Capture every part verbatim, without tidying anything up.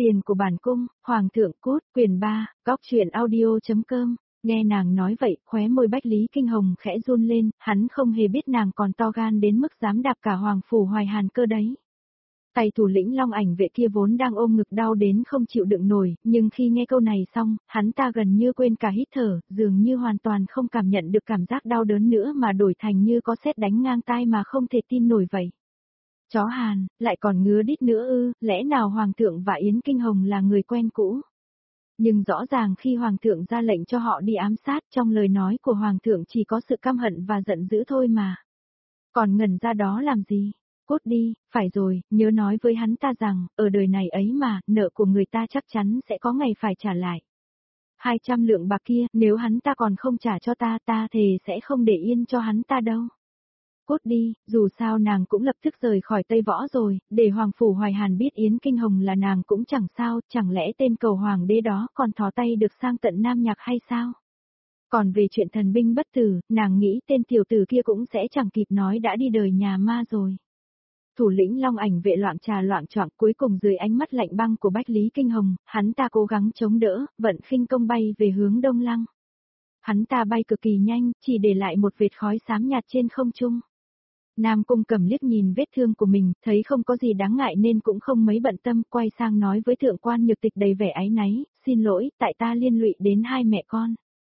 tiền của bản cung, hoàng thượng cút, quyền ba, góc truyện audio.com. Nghe nàng nói vậy, khóe môi Bách Lý Kinh Hồng khẽ run lên, hắn không hề biết nàng còn to gan đến mức dám đạp cả hoàng phủ Hoài Hàn cơ đấy. Tay thủ lĩnh Long Ảnh Vệ kia vốn đang ôm ngực đau đến không chịu đựng nổi, nhưng khi nghe câu này xong, hắn ta gần như quên cả hít thở, dường như hoàn toàn không cảm nhận được cảm giác đau đớn nữa mà đổi thành như có sét đánh ngang tai mà không thể tin nổi vậy. Chó Hàn, lại còn ngứa đít nữa ư, lẽ nào Hoàng thượng và Yến Kinh Hồng là người quen cũ? Nhưng rõ ràng khi Hoàng thượng ra lệnh cho họ đi ám sát, trong lời nói của Hoàng thượng chỉ có sự căm hận và giận dữ thôi mà. Còn ngẩn ra đó làm gì? Cút đi, phải rồi, nhớ nói với hắn ta rằng, ở đời này ấy mà, nợ của người ta chắc chắn sẽ có ngày phải trả lại. Hai trăm lượng bạc kia, nếu hắn ta còn không trả cho ta, ta thề sẽ không để yên cho hắn ta đâu. Cút đi, dù sao nàng cũng lập tức rời khỏi Tây Võ rồi, để Hoàng phủ Hoài Hàn biết Yến Kinh Hồng là nàng cũng chẳng sao, chẳng lẽ tên cầu hoàng đế đó còn thò tay được sang tận Nam Nhạc hay sao? Còn về chuyện thần binh bất tử, nàng nghĩ tên tiểu tử kia cũng sẽ chẳng kịp nói đã đi đời nhà ma rồi. Thủ lĩnh Long Ảnh Vệ loạn trà loạn choạng, cuối cùng dưới ánh mắt lạnh băng của Bách Lý Kinh Hồng, hắn ta cố gắng chống đỡ, vận khinh công bay về hướng Đông Lăng. Hắn ta bay cực kỳ nhanh, chỉ để lại một vệt khói xám nhạt trên không trung. Nam Cung Cẩm liếc nhìn vết thương của mình, thấy không có gì đáng ngại nên cũng không mấy bận tâm, quay sang nói với thượng quan Nhược Tịch đầy vẻ áy náy, xin lỗi, tại ta liên lụy đến hai mẹ con.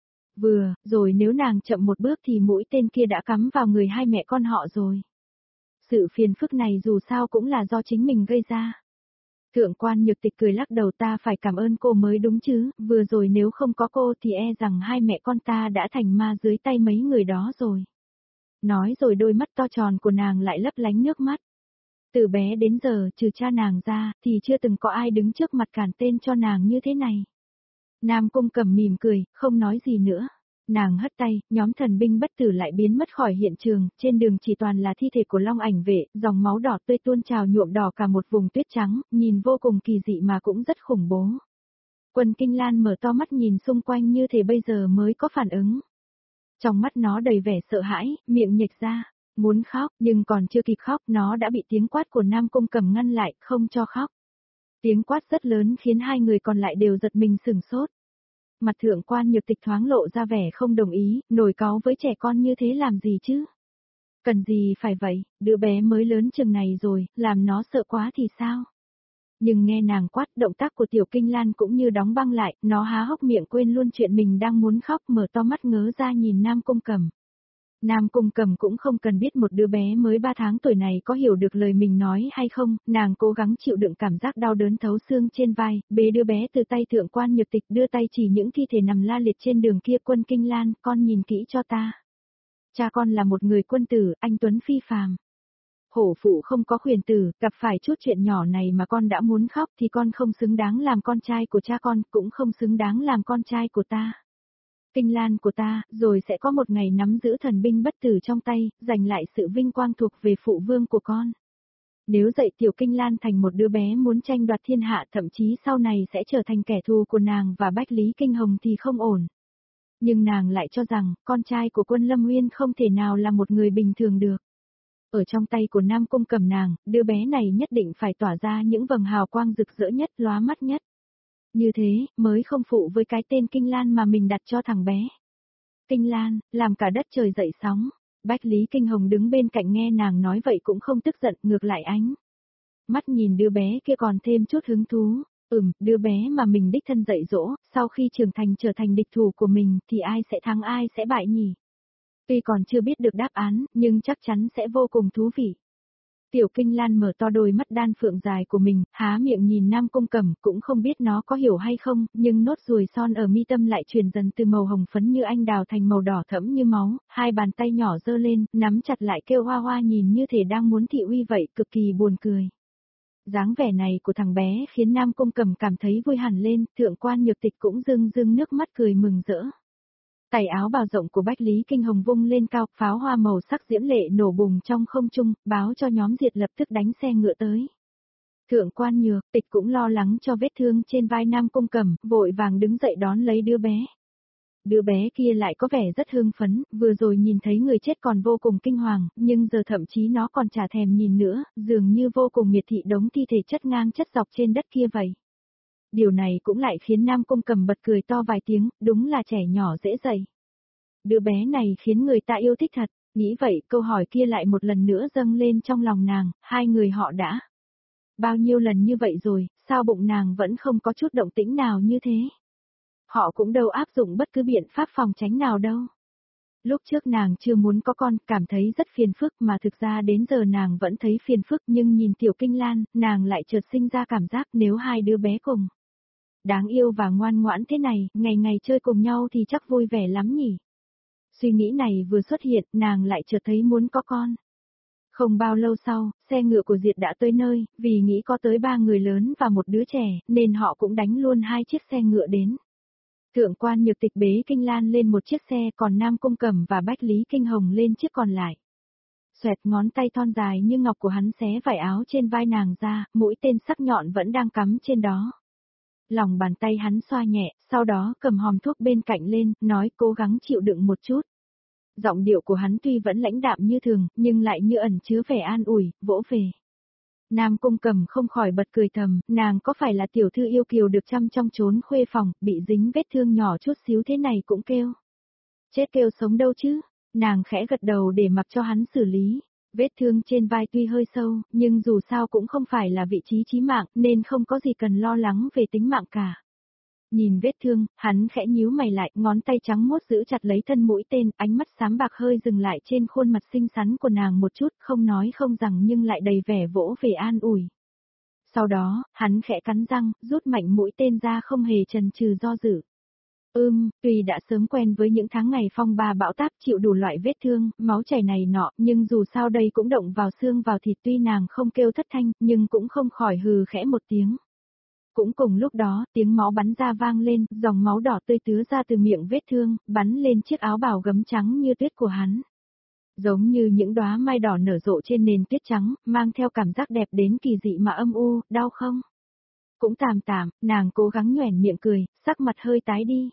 Vừa, rồi nếu nàng chậm một bước thì mũi tên kia đã cắm vào người hai mẹ con họ rồi. Sự phiền phức này dù sao cũng là do chính mình gây ra. Thượng quan Nhược Tịch cười lắc đầu, ta phải cảm ơn cô mới đúng chứ, vừa rồi nếu không có cô thì e rằng hai mẹ con ta đã thành ma dưới tay mấy người đó rồi. Nói rồi đôi mắt to tròn của nàng lại lấp lánh nước mắt. Từ bé đến giờ, trừ cha nàng ra, thì chưa từng có ai đứng trước mặt cản tên cho nàng như thế này. Nam Cung Cẩm mỉm cười, không nói gì nữa. Nàng hất tay, nhóm thần binh bất tử lại biến mất khỏi hiện trường, trên đường chỉ toàn là thi thể của Long Ảnh Vệ, dòng máu đỏ tươi tuôn trào nhuộm đỏ cả một vùng tuyết trắng, nhìn vô cùng kỳ dị mà cũng rất khủng bố. Quần Kinh Lan mở to mắt nhìn xung quanh như thể bây giờ mới có phản ứng. Trong mắt nó đầy vẻ sợ hãi, miệng nhếch ra, muốn khóc, nhưng còn chưa kịp khóc, nó đã bị tiếng quát của Nam Cung Cẩm ngăn lại, không cho khóc. Tiếng quát rất lớn khiến hai người còn lại đều giật mình sửng sốt. Mặt thượng quan Nhược Tịch thoáng lộ ra vẻ không đồng ý, nổi cáu với trẻ con như thế làm gì chứ? Cần gì phải vậy, đứa bé mới lớn chừng này rồi, làm nó sợ quá thì sao? Nhưng nghe nàng quát, động tác của Tiểu Kinh Lan cũng như đóng băng lại, nó há hốc miệng quên luôn chuyện mình đang muốn khóc, mở to mắt ngớ ra nhìn Nam Cung Cẩm. Nam Cung Cẩm cũng không cần biết một đứa bé mới ba tháng tuổi này có hiểu được lời mình nói hay không, nàng cố gắng chịu đựng cảm giác đau đớn thấu xương trên vai, bế đứa bé từ tay thượng quan Nhược Tịch, đưa tay chỉ những thi thể nằm la liệt trên đường kia. Quân Kinh Lan, con nhìn kỹ cho ta. Cha con là một người quân tử, anh tuấn phi phàm. Hổ phụ không có khuyển tử, gặp phải chút chuyện nhỏ này mà con đã muốn khóc thì con không xứng đáng làm con trai của cha con, cũng không xứng đáng làm con trai của ta. Kinh Lan của ta, rồi sẽ có một ngày nắm giữ thần binh bất tử trong tay, giành lại sự vinh quang thuộc về phụ vương của con. Nếu dạy Tiểu Kinh Lan thành một đứa bé muốn tranh đoạt thiên hạ, thậm chí sau này sẽ trở thành kẻ thù của nàng và Bách Lý Kinh Hồng thì không ổn. Nhưng nàng lại cho rằng, con trai của Quân Lâm Nguyên không thể nào là một người bình thường được. Ở trong tay của Nam Cung Cẩm nàng, đứa bé này nhất định phải tỏa ra những vầng hào quang rực rỡ nhất, lóa mắt nhất. Như thế, mới không phụ với cái tên Kinh Lan mà mình đặt cho thằng bé. Kinh Lan, làm cả đất trời dậy sóng. Bách Lý Kinh Hồng đứng bên cạnh nghe nàng nói vậy cũng không tức giận, ngược lại ánh mắt nhìn đứa bé kia còn thêm chút hứng thú. Ừm, đứa bé mà mình đích thân dạy dỗ, sau khi trưởng thành trở thành địch thủ của mình thì ai sẽ thắng ai sẽ bại nhỉ? Tuy còn chưa biết được đáp án, nhưng chắc chắn sẽ vô cùng thú vị. Tiểu Kinh Lan mở to đôi mắt đan phượng dài của mình, há miệng nhìn Nam Cung Cẩm, cũng không biết nó có hiểu hay không, nhưng nốt ruồi son ở mi tâm lại chuyển dần từ màu hồng phấn như anh đào thành màu đỏ thẫm như máu, hai bàn tay nhỏ giơ lên, nắm chặt lại kêu hoa hoa nhìn như thể đang muốn thị uy vậy, cực kỳ buồn cười. Dáng vẻ này của thằng bé khiến Nam Cung Cẩm cảm thấy vui hẳn lên, thượng quan Nhược Tịch cũng rưng rưng nước mắt cười mừng rỡ. Tay áo bào rộng của Bách Lý Kinh Hồng vung lên cao, pháo hoa màu sắc diễm lệ nổ bùng trong không trung, báo cho nhóm diệt lập tức đánh xe ngựa tới. Thượng quan Nhược Tịch cũng lo lắng cho vết thương trên vai Nam Cung Cẩm, vội vàng đứng dậy đón lấy đứa bé. Đứa bé kia lại có vẻ rất hưng phấn, vừa rồi nhìn thấy người chết còn vô cùng kinh hoàng, nhưng giờ thậm chí nó còn chả thèm nhìn nữa, dường như vô cùng miệt thị đống thi thể chất ngang chất dọc trên đất kia vậy. Điều này cũng lại khiến Nam Cung Cầm bật cười to vài tiếng, đúng là trẻ nhỏ dễ dạy. Đứa bé này khiến người ta yêu thích thật, nghĩ vậy câu hỏi kia lại một lần nữa dâng lên trong lòng nàng, hai người họ đã. Bao nhiêu lần như vậy rồi, sao bụng nàng vẫn không có chút động tĩnh nào như thế? Họ cũng đâu áp dụng bất cứ biện pháp phòng tránh nào đâu. Lúc trước nàng chưa muốn có con, cảm thấy rất phiền phức mà thực ra đến giờ nàng vẫn thấy phiền phức nhưng nhìn Tiểu Kinh Lan, nàng lại chợt sinh ra cảm giác nếu hai đứa bé cùng. Đáng yêu và ngoan ngoãn thế này, ngày ngày chơi cùng nhau thì chắc vui vẻ lắm nhỉ. Suy nghĩ này vừa xuất hiện, nàng lại chợt thấy muốn có con. Không bao lâu sau, xe ngựa của Diệt đã tới nơi, vì nghĩ có tới ba người lớn và một đứa trẻ, nên họ cũng đánh luôn hai chiếc xe ngựa đến. Thượng quan Nhược Tịch bế Kinh Lan lên một chiếc xe, còn Nam Cung Cẩm và Bách Lý Kinh Hồng lên chiếc còn lại. Xoẹt ngón tay thon dài như ngọc của hắn xé vải áo trên vai nàng ra, mũi tên sắc nhọn vẫn đang cắm trên đó. Lòng bàn tay hắn xoa nhẹ, sau đó cầm hòm thuốc bên cạnh lên, nói cố gắng chịu đựng một chút. Giọng điệu của hắn tuy vẫn lãnh đạm như thường, nhưng lại như ẩn chứa vẻ an ủi, vỗ về. Nam Cung Cẩm không khỏi bật cười thầm, nàng có phải là tiểu thư yêu kiều được chăm trong chốn khuê phòng, bị dính vết thương nhỏ chút xíu thế này cũng kêu. Chết kêu sống đâu chứ, nàng khẽ gật đầu để mặc cho hắn xử lý. Vết thương trên vai tuy hơi sâu, nhưng dù sao cũng không phải là vị trí chí mạng, nên không có gì cần lo lắng về tính mạng cả. Nhìn vết thương, hắn khẽ nhíu mày lại, ngón tay trắng muốt giữ chặt lấy thân mũi tên, ánh mắt xám bạc hơi dừng lại trên khuôn mặt xinh xắn của nàng một chút, không nói không rằng nhưng lại đầy vẻ vỗ về an ủi. Sau đó, hắn khẽ cắn răng, rút mạnh mũi tên ra không hề chần chừ do dự. Ưm, tuy đã sớm quen với những tháng ngày phong ba bão táp chịu đủ loại vết thương, máu chảy này nọ, nhưng dù sao đây cũng động vào xương vào thịt, tuy nàng không kêu thất thanh, nhưng cũng không khỏi hừ khẽ một tiếng. Cũng cùng lúc đó, tiếng máu bắn ra vang lên, dòng máu đỏ tươi tứa ra từ miệng vết thương, bắn lên chiếc áo bào gấm trắng như tuyết của hắn. Giống như những đóa mai đỏ nở rộ trên nền tuyết trắng, mang theo cảm giác đẹp đến kỳ dị mà âm u, đau không? Cũng tạm tạm, nàng cố gắng nhoẻn miệng cười, sắc mặt hơi tái đi.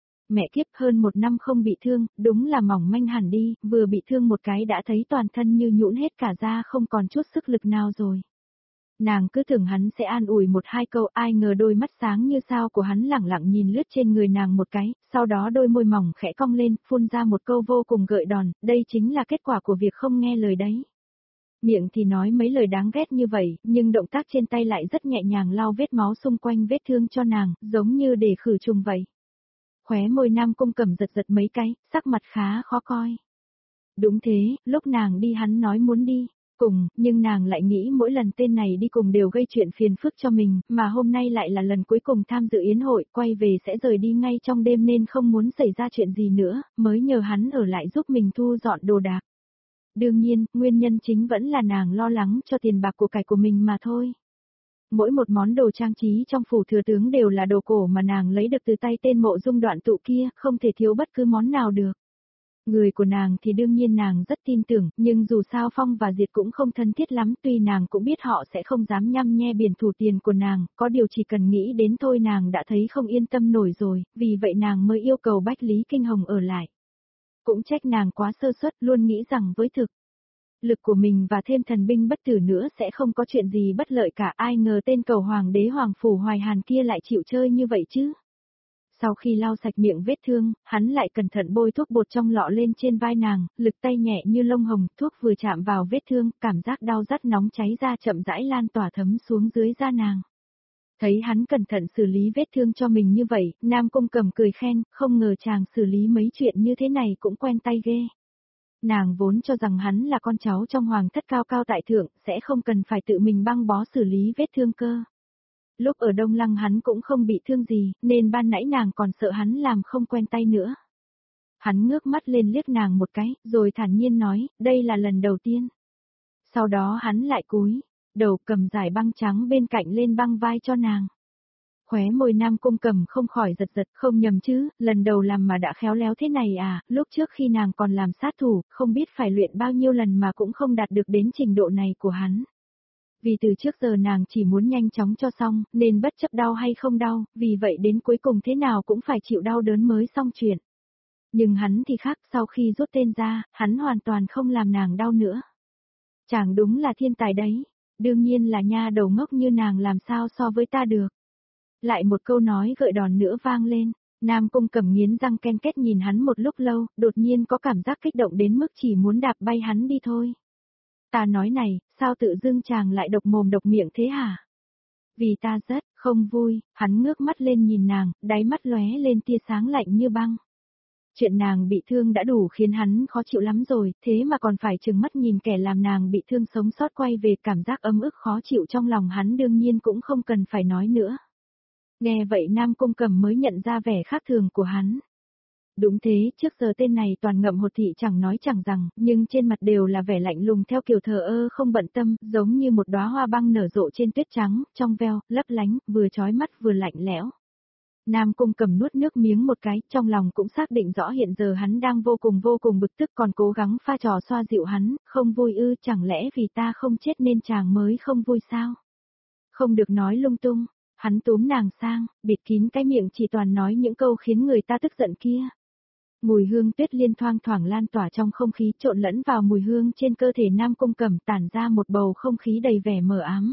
Mẹ kiếp, hơn một năm không bị thương, đúng là mỏng manh hẳn đi, vừa bị thương một cái đã thấy toàn thân như nhũn hết cả da không còn chút sức lực nào rồi. Nàng cứ tưởng hắn sẽ an ủi một hai câu, ai ngờ đôi mắt sáng như sao của hắn lẳng lặng nhìn lướt trên người nàng một cái, sau đó đôi môi mỏng khẽ cong lên, phun ra một câu vô cùng gợi đòn, đây chính là kết quả của việc không nghe lời đấy. Miệng thì nói mấy lời đáng ghét như vậy, nhưng động tác trên tay lại rất nhẹ nhàng lau vết máu xung quanh vết thương cho nàng, giống như để khử trùng vậy. Khóe môi Nam Cung Cẩm giật giật mấy cái, sắc mặt khá khó coi. Đúng thế, lúc nàng đi hắn nói muốn đi. Cùng, nhưng nàng lại nghĩ mỗi lần tên này đi cùng đều gây chuyện phiền phức cho mình, mà hôm nay lại là lần cuối cùng tham dự yến hội, quay về sẽ rời đi ngay trong đêm nên không muốn xảy ra chuyện gì nữa, mới nhờ hắn ở lại giúp mình thu dọn đồ đạc. Đương nhiên, nguyên nhân chính vẫn là nàng lo lắng cho tiền bạc của cải của mình mà thôi. Mỗi một món đồ trang trí trong phủ thừa tướng đều là đồ cổ mà nàng lấy được từ tay tên Mộ Dung Đoạn Tụ kia, không thể thiếu bất cứ món nào được. Người của nàng thì đương nhiên nàng rất tin tưởng, nhưng dù sao Phong và Diệt cũng không thân thiết lắm, tuy nàng cũng biết họ sẽ không dám nhăm nhe biển thủ tiền của nàng, có điều chỉ cần nghĩ đến thôi nàng đã thấy không yên tâm nổi rồi, vì vậy nàng mới yêu cầu Bách Lý Kinh Hồng ở lại. Cũng trách nàng quá sơ suất, luôn nghĩ rằng với thực lực của mình và thêm thần binh bất tử nữa sẽ không có chuyện gì bất lợi cả, ai ngờ tên cầu hoàng đế Hoàng Phủ Hoài Hàn kia lại chịu chơi như vậy chứ. Sau khi lau sạch miệng vết thương, hắn lại cẩn thận bôi thuốc bột trong lọ lên trên vai nàng, lực tay nhẹ như lông hồng, thuốc vừa chạm vào vết thương, cảm giác đau rát nóng cháy ra chậm rãi lan tỏa thấm xuống dưới da nàng. Thấy hắn cẩn thận xử lý vết thương cho mình như vậy, Nam Cung Cẩm cười khen, không ngờ chàng xử lý mấy chuyện như thế này cũng quen tay ghê. Nàng vốn cho rằng hắn là con cháu trong hoàng thất cao cao tại thượng, sẽ không cần phải tự mình băng bó xử lý vết thương cơ. Lúc ở Đông Lăng hắn cũng không bị thương gì, nên ban nãy nàng còn sợ hắn làm không quen tay nữa. Hắn ngước mắt lên liếc nàng một cái, rồi thản nhiên nói, đây là lần đầu tiên. Sau đó hắn lại cúi đầu cầm giải băng trắng bên cạnh lên băng vai cho nàng. Khóe môi Nam Cung Cẩm không khỏi giật giật, không nhầm chứ, lần đầu làm mà đã khéo léo thế này à, lúc trước khi nàng còn làm sát thủ, không biết phải luyện bao nhiêu lần mà cũng không đạt được đến trình độ này của hắn. Vì từ trước giờ nàng chỉ muốn nhanh chóng cho xong, nên bất chấp đau hay không đau, vì vậy đến cuối cùng thế nào cũng phải chịu đau đớn mới xong chuyện. Nhưng hắn thì khác, sau khi rút tên ra, hắn hoàn toàn không làm nàng đau nữa. Chàng đúng là thiên tài đấy, đương nhiên là nha đầu ngốc như nàng làm sao so với ta được. Lại một câu nói gợi đòn nữa vang lên. Nam Cung Cẩm nghiến răng ken két nhìn hắn một lúc lâu, đột nhiên có cảm giác kích động đến mức chỉ muốn đạp bay hắn đi thôi. Ta nói này, sao tự dưng chàng lại độc mồm độc miệng thế hả? Vì ta rất không vui, hắn ngước mắt lên nhìn nàng, đáy mắt lóe lên tia sáng lạnh như băng. Chuyện nàng bị thương đã đủ khiến hắn khó chịu lắm rồi, thế mà còn phải trừng mắt nhìn kẻ làm nàng bị thương sống sót quay về, cảm giác ấm ức khó chịu trong lòng hắn đương nhiên cũng không cần phải nói nữa. Nghe vậy Nam Cung Cẩm mới nhận ra vẻ khác thường của hắn. Đúng thế, trước giờ tên này toàn ngậm hột thị chẳng nói chẳng rằng, nhưng trên mặt đều là vẻ lạnh lùng theo kiểu thờ ơ không bận tâm, giống như một đóa hoa băng nở rộ trên tuyết trắng, trong veo, lấp lánh, vừa chói mắt vừa lạnh lẽo. Nam Cung Cẩm nuốt nước miếng một cái, trong lòng cũng xác định rõ hiện giờ hắn đang vô cùng vô cùng bực tức, còn cố gắng pha trò xoa dịu hắn, không vui ư, chẳng lẽ vì ta không chết nên chàng mới không vui sao? Không được nói lung tung. Hắn túm nàng sang, bịt kín cái miệng chỉ toàn nói những câu khiến người ta tức giận kia. Mùi hương tuyết liên thoang thoảng lan tỏa trong không khí, trộn lẫn vào mùi hương trên cơ thể Nam Cung Cẩm, tản ra một bầu không khí đầy vẻ mờ ám.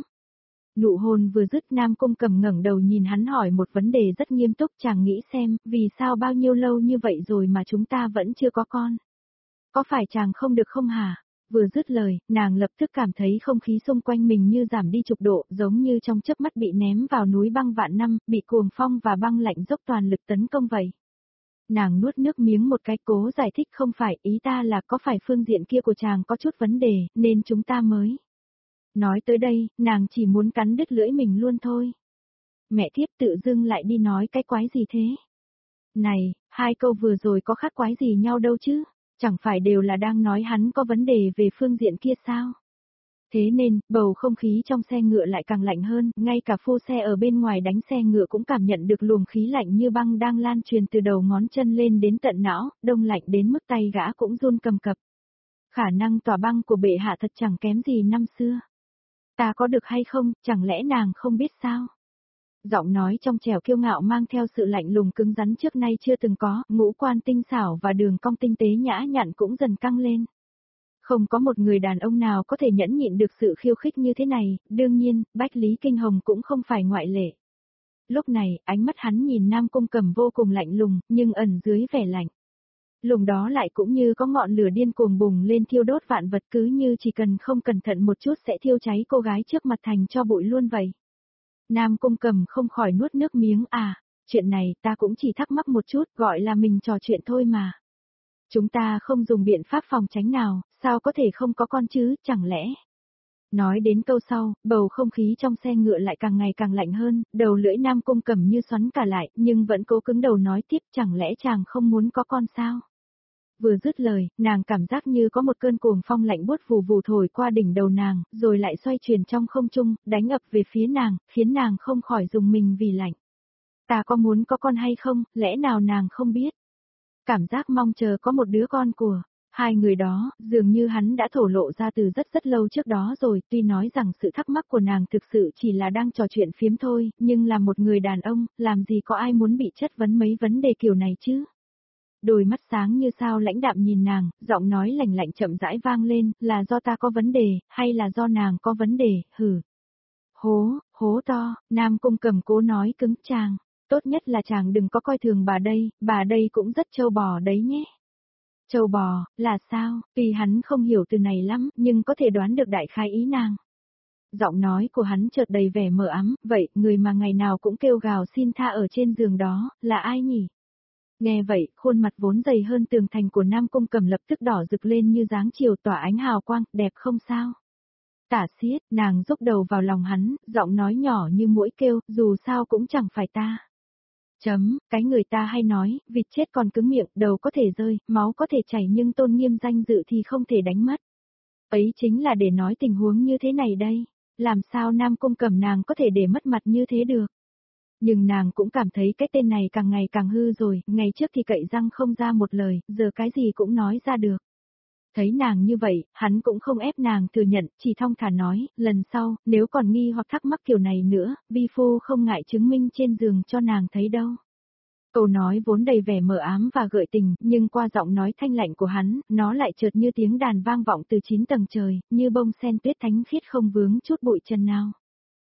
Nụ hôn vừa dứt, Nam Cung Cẩm ngẩng đầu nhìn hắn hỏi một vấn đề rất nghiêm túc, chàng nghĩ xem, vì sao bao nhiêu lâu như vậy rồi mà chúng ta vẫn chưa có con? Có phải chàng không được không hả? Vừa dứt lời, nàng lập tức cảm thấy không khí xung quanh mình như giảm đi chục độ, giống như trong chớp mắt bị ném vào núi băng vạn năm, bị cuồng phong và băng lạnh dốc toàn lực tấn công vậy. Nàng nuốt nước miếng một cái, cố giải thích, không phải, ý ta là có phải phương diện kia của chàng có chút vấn đề, nên chúng ta mới. Nói tới đây, nàng chỉ muốn cắn đứt lưỡi mình luôn thôi. Mẹ thiếp tự dưng lại đi nói cái quái gì thế? Này, hai câu vừa rồi có khác quái gì nhau đâu chứ? Chẳng phải đều là đang nói hắn có vấn đề về phương diện kia sao? Thế nên, bầu không khí trong xe ngựa lại càng lạnh hơn, ngay cả phu xe ở bên ngoài đánh xe ngựa cũng cảm nhận được luồng khí lạnh như băng đang lan truyền từ đầu ngón chân lên đến tận não, đông lạnh đến mức tay gã cũng run cầm cập. Khả năng tỏa băng của bệ hạ thật chẳng kém gì năm xưa. Ta có được hay không, chẳng lẽ nàng không biết sao? Giọng nói trong trẻo kiêu ngạo mang theo sự lạnh lùng cứng rắn trước nay chưa từng có, ngũ quan tinh xảo và đường cong tinh tế nhã nhặn cũng dần căng lên. Không có một người đàn ông nào có thể nhẫn nhịn được sự khiêu khích như thế này, đương nhiên, Bách Lý Kinh Hồng cũng không phải ngoại lệ. Lúc này, ánh mắt hắn nhìn Nam Cung Cẩm vô cùng lạnh lùng, nhưng ẩn dưới vẻ lạnh. Lùng đó lại cũng như có ngọn lửa điên cuồng bùng lên thiêu đốt vạn vật, cứ như chỉ cần không cẩn thận một chút sẽ thiêu cháy cô gái trước mặt thành cho bụi luôn vậy. Nam Cung Cẩm không khỏi nuốt nước miếng, à, chuyện này ta cũng chỉ thắc mắc một chút, gọi là mình trò chuyện thôi mà. Chúng ta không dùng biện pháp phòng tránh nào, sao có thể không có con chứ, chẳng lẽ? Nói đến câu sau, bầu không khí trong xe ngựa lại càng ngày càng lạnh hơn, đầu lưỡi Nam Cung Cẩm như xoắn cả lại, nhưng vẫn cố cứng đầu nói tiếp, chẳng lẽ chàng không muốn có con sao? Vừa dứt lời, nàng cảm giác như có một cơn cuồng phong lạnh buốt vù vù thổi qua đỉnh đầu nàng, rồi lại xoay chuyển trong không trung, đánh ập về phía nàng, khiến nàng không khỏi rùng mình vì lạnh. Ta có muốn có con hay không, lẽ nào nàng không biết? Cảm giác mong chờ có một đứa con của hai người đó, dường như hắn đã thổ lộ ra từ rất rất lâu trước đó rồi, tuy nói rằng sự thắc mắc của nàng thực sự chỉ là đang trò chuyện phiếm thôi, nhưng là một người đàn ông, làm gì có ai muốn bị chất vấn mấy vấn đề kiểu này chứ? Đôi mắt sáng như sao lãnh đạm nhìn nàng, giọng nói lạnh lạnh chậm rãi vang lên, là do ta có vấn đề, hay là do nàng có vấn đề, hử. Hố, hố to, Nam Cung Cẩm cố nói cứng, chàng, tốt nhất là chàng đừng có coi thường bà đây, bà đây cũng rất trâu bò đấy nhé. Trâu bò, là sao, tuy hắn không hiểu từ này lắm, nhưng có thể đoán được đại khái ý nàng. Giọng nói của hắn chợt đầy vẻ mờ ám, vậy, người mà ngày nào cũng kêu gào xin tha ở trên giường đó, là ai nhỉ? Nghe vậy, khuôn mặt vốn dày hơn tường thành của Nam Cung Cẩm lập tức đỏ rực lên như dáng chiều tỏa ánh hào quang, đẹp không sao? Tả xiết, nàng rúc đầu vào lòng hắn, giọng nói nhỏ như muỗi kêu, dù sao cũng chẳng phải ta. Chấm, cái người ta hay nói, vịt chết còn cứng miệng, đầu có thể rơi, máu có thể chảy nhưng tôn nghiêm danh dự thì không thể đánh mất. Ấy chính là để nói tình huống như thế này đây, làm sao Nam Cung Cẩm nàng có thể để mất mặt như thế được. Nhưng nàng cũng cảm thấy cái tên này càng ngày càng hư rồi, ngày trước thì cậy răng không ra một lời, giờ cái gì cũng nói ra được. Thấy nàng như vậy, hắn cũng không ép nàng thừa nhận, chỉ thong thả nói, lần sau, nếu còn nghi hoặc thắc mắc kiểu này nữa, vi phu không ngại chứng minh trên giường cho nàng thấy đâu. Câu nói vốn đầy vẻ mờ ám và gợi tình, nhưng qua giọng nói thanh lạnh của hắn, nó lại chợt như tiếng đàn vang vọng từ chín tầng trời, như bông sen tuyết thánh khiết không vướng chút bụi chân nào.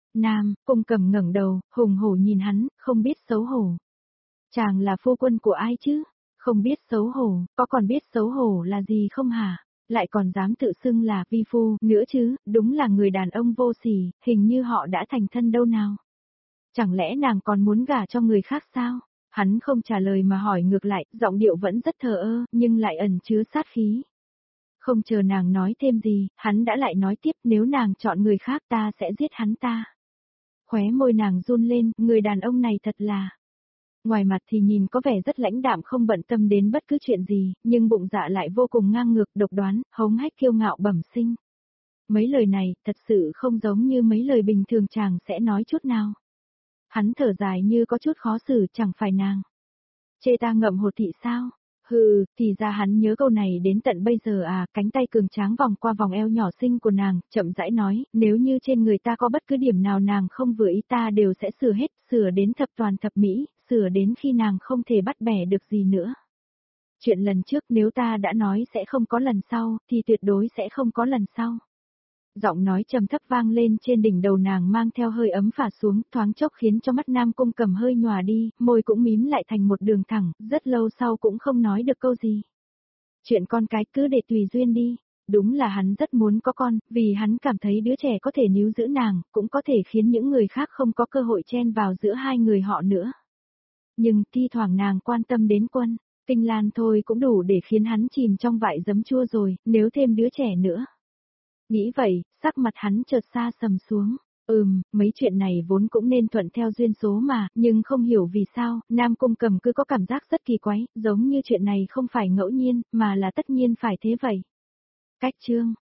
Nam, Cung Cầm ngẩng đầu, hùng hổ nhìn hắn, không biết xấu hổ. Chàng là phu quân của ai chứ? Không biết xấu hổ, có còn biết xấu hổ là gì không hả? Lại còn dám tự xưng là vi phu nữa chứ, đúng là người đàn ông vô sỉ, hình như họ đã thành thân đâu nào. Chẳng lẽ nàng còn muốn gả cho người khác sao? Hắn không trả lời mà hỏi ngược lại, giọng điệu vẫn rất thờ ơ, nhưng lại ẩn chứa sát khí. Không chờ nàng nói thêm gì, hắn đã lại nói tiếp, nếu nàng chọn người khác ta sẽ giết hắn ta. Khóe môi nàng run lên, người đàn ông này thật là... Ngoài mặt thì nhìn có vẻ rất lãnh đạm không bận tâm đến bất cứ chuyện gì, nhưng bụng dạ lại vô cùng ngang ngược, độc đoán, hống hách kiêu ngạo bẩm sinh. Mấy lời này, thật sự không giống như mấy lời bình thường chàng sẽ nói chút nào. Hắn thở dài như có chút khó xử, chẳng phải nàng. Chê ta ngậm hột thị sao? Hừ, thì ra hắn nhớ câu này đến tận bây giờ à, cánh tay cường tráng vòng qua vòng eo nhỏ xinh của nàng, chậm rãi nói, nếu như trên người ta có bất cứ điểm nào nàng không vừa ý ta đều sẽ sửa hết, sửa đến thập toàn thập mỹ, sửa đến khi nàng không thể bắt bẻ được gì nữa. Chuyện lần trước nếu ta đã nói sẽ không có lần sau, thì tuyệt đối sẽ không có lần sau. Giọng nói trầm thấp vang lên trên đỉnh đầu nàng mang theo hơi ấm phả xuống, thoáng chốc khiến cho mắt Nam Cung Cầm hơi nhòa đi, môi cũng mím lại thành một đường thẳng, rất lâu sau cũng không nói được câu gì. Chuyện con cái cứ để tùy duyên đi, đúng là hắn rất muốn có con, vì hắn cảm thấy đứa trẻ có thể níu giữ nàng, cũng có thể khiến những người khác không có cơ hội chen vào giữa hai người họ nữa. Nhưng thi thoảng nàng quan tâm đến Quân, Tinh Lan thôi cũng đủ để khiến hắn chìm trong vại giấm chua rồi, nếu thêm đứa trẻ nữa. Nghĩ vậy, sắc mặt hắn chợt xa sầm xuống. Ừm, mấy chuyện này vốn cũng nên thuận theo duyên số mà, nhưng không hiểu vì sao, Nam Cung Cầm cứ có cảm giác rất kỳ quái, giống như chuyện này không phải ngẫu nhiên, mà là tất nhiên phải thế vậy. Cách chương